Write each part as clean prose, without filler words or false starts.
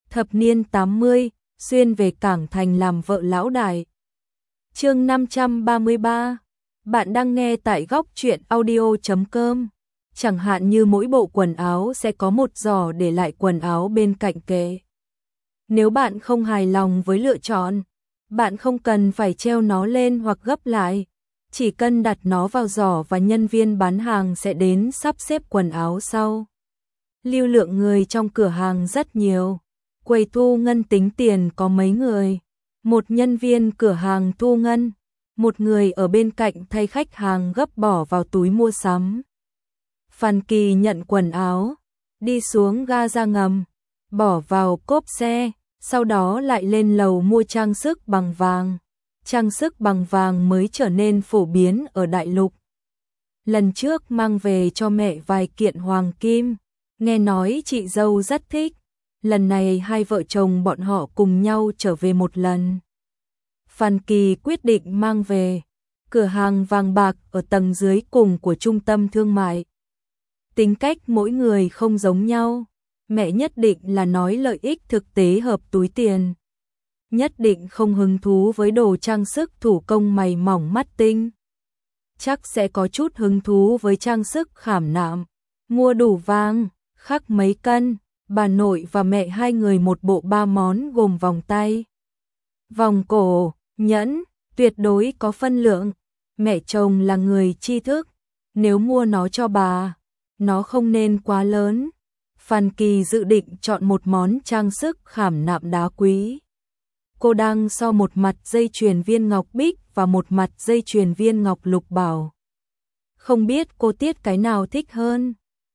thập niên 80, xuyên về Cảng Thành làm vợ lão đại. Chương 533. Bạn đang nghe tại góc truyện audio.com. Chẳng hạn như mỗi bộ quần áo sẽ có một giỏ để lại quần áo bên cạnh kệ. Nếu bạn không hài lòng với lựa chọn, bạn không cần phải treo nó lên hoặc gấp lại, chỉ cần đặt nó vào giỏ và nhân viên bán hàng sẽ đến sắp xếp quần áo sau. Lưu lượng người trong cửa hàng rất nhiều. Quầy thu ngân tính tiền có mấy người, một nhân viên cửa hàng thu ngân, một người ở bên cạnh thay khách hàng gấp bỏ vào túi mua sắm. Phan Kỳ nhận quần áo, đi xuống ga ra ngầm, bỏ vào cốp xe, sau đó lại lên lầu mua trang sức bằng vàng. Trang sức bằng vàng mới trở nên phổ biến ở đại lục. Lần trước mang về cho mẹ vài kiện hoàng kim, nghe nói chị dâu rất thích. Lần này hai vợ chồng bọn họ cùng nhau trở về một lần. Phan Kỳ quyết định mang về cửa hàng vàng bạc ở tầng dưới cùng của trung tâm thương mại. Tính cách mỗi người không giống nhau, mẹ nhất định là nói lợi ích thực tế hợp túi tiền. Nhất định không hứng thú với đồ trang sức thủ công mày mỏng mắt tinh. Chắc sẽ có chút hứng thú với trang sức khảm nạm, mua đủ vàng, khắc mấy cân. Bà nội và mẹ hai người một bộ 3 món gồm vòng tay, vòng cổ, nhẫn, tuyệt đối có phân lượng. Mẹ chồng là người tri thức, nếu mua nó cho bà, nó không nên quá lớn. Phan Kỳ dự định chọn một món trang sức khảm nạm đá quý. Cô đang so một mặt dây chuyền viên ngọc bích và một mặt dây chuyền viên ngọc lục bảo. Không biết cô Tiết cái nào thích hơn?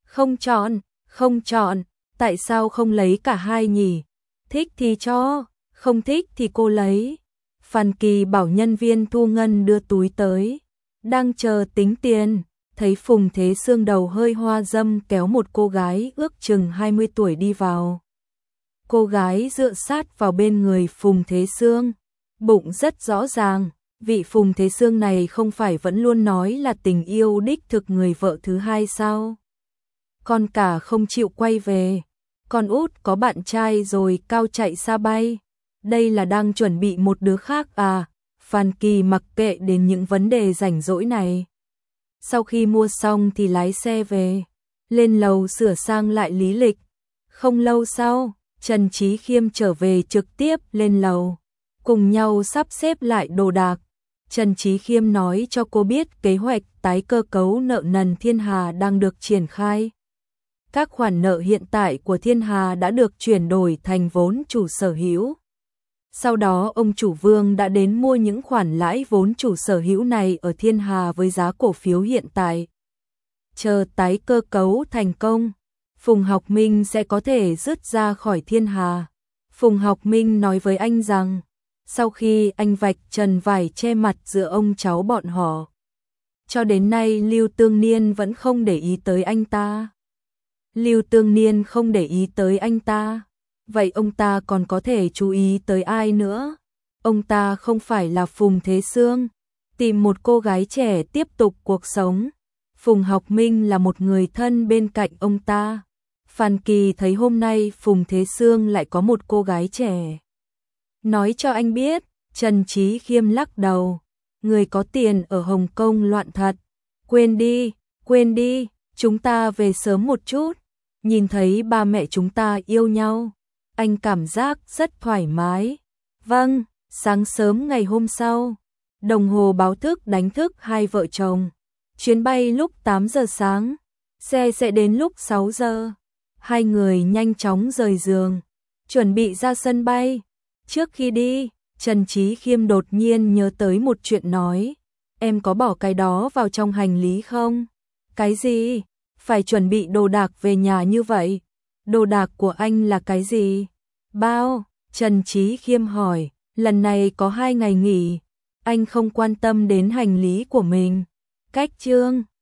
Không chọn. Tại sao không lấy cả hai nhỉ? Thích thì cho, không thích thì cô lấy. Phan Kỳ bảo nhân viên thu ngân đưa túi tới. Đang chờ tính tiền, thấy Phùng Thế Sương đầu hơi hoa râm kéo một cô gái ước chừng 20 tuổi đi vào. Cô gái dựa sát vào bên người Phùng Thế Sương, bụng rất rõ ràng. Vị Phùng Thế Sương này không phải vẫn luôn nói là tình yêu đích thực người vợ thứ hai sao? Con cả không chịu quay về, con út có bạn trai rồi cao chạy xa bay, đây là đang chuẩn bị một đứa khác à? Phan Kỳ mặc kệ đến những vấn đề rảnh rỗi này. Sau khi mua xong thì lái xe về, lên lầu sửa sang lại lý lịch. Không lâu sau, Trần Chí Khiêm trở về trực tiếp lên lầu, cùng nhau sắp xếp lại đồ đạc. Trần Chí Khiêm nói cho cô biết kế hoạch tái cơ cấu nợ nần Thiên Hà đang được triển khai. Các khoản nợ hiện tại của Thiên Hà đã được chuyển đổi thành vốn chủ sở hữu. Sau đó ông chủ Vương đã đến mua những khoản lãi vốn chủ sở hữu này ở Thiên Hà với giá cổ phiếu hiện tại. Chờ tái cơ cấu thành công, Phùng Học Minh sẽ có thể dứt ra khỏi Thiên Hà. Phùng Học Minh nói với anh rằng, sau khi anh vạch trần vải che mặt giữa ông cháu bọn họ, cho đến nay Lưu Tương Niên vẫn không để ý tới anh ta. Lưu Tương Niên không để ý tới anh ta, vậy ông ta còn có thể chú ý tới ai nữa? Ông ta không phải là Phùng Thế Sương, tìm một cô gái trẻ tiếp tục cuộc sống. Phùng Học Minh là một người thân bên cạnh ông ta. Phan Kỳ thấy hôm nay Phùng Thế Sương lại có một cô gái trẻ. Nói cho anh biết, Trần Chí Khiêm lắc đầu, người có tiền ở Hồng Kông loạn thật. Quên đi, chúng ta về sớm một chút. Nhìn thấy ba mẹ chúng ta yêu nhau, anh cảm giác rất thoải mái. Vâng, sáng sớm ngày hôm sau, đồng hồ báo thức đánh thức hai vợ chồng. Chuyến bay lúc 8 giờ sáng, xe sẽ đến lúc 6 giờ. Hai người nhanh chóng rời giường, chuẩn bị ra sân bay. Trước khi đi, Trần Chí Khiêm đột nhiên nhớ tới một chuyện nói, em có bỏ cái đó vào trong hành lý không? Cái gì? Phải chuẩn bị đồ đạc về nhà như vậy. Đồ đạc của anh là cái gì? Bao? Trần Chí Khiêm hỏi, lần này có 2 ngày nghỉ, anh không quan tâm đến hành lý của mình. Cách chương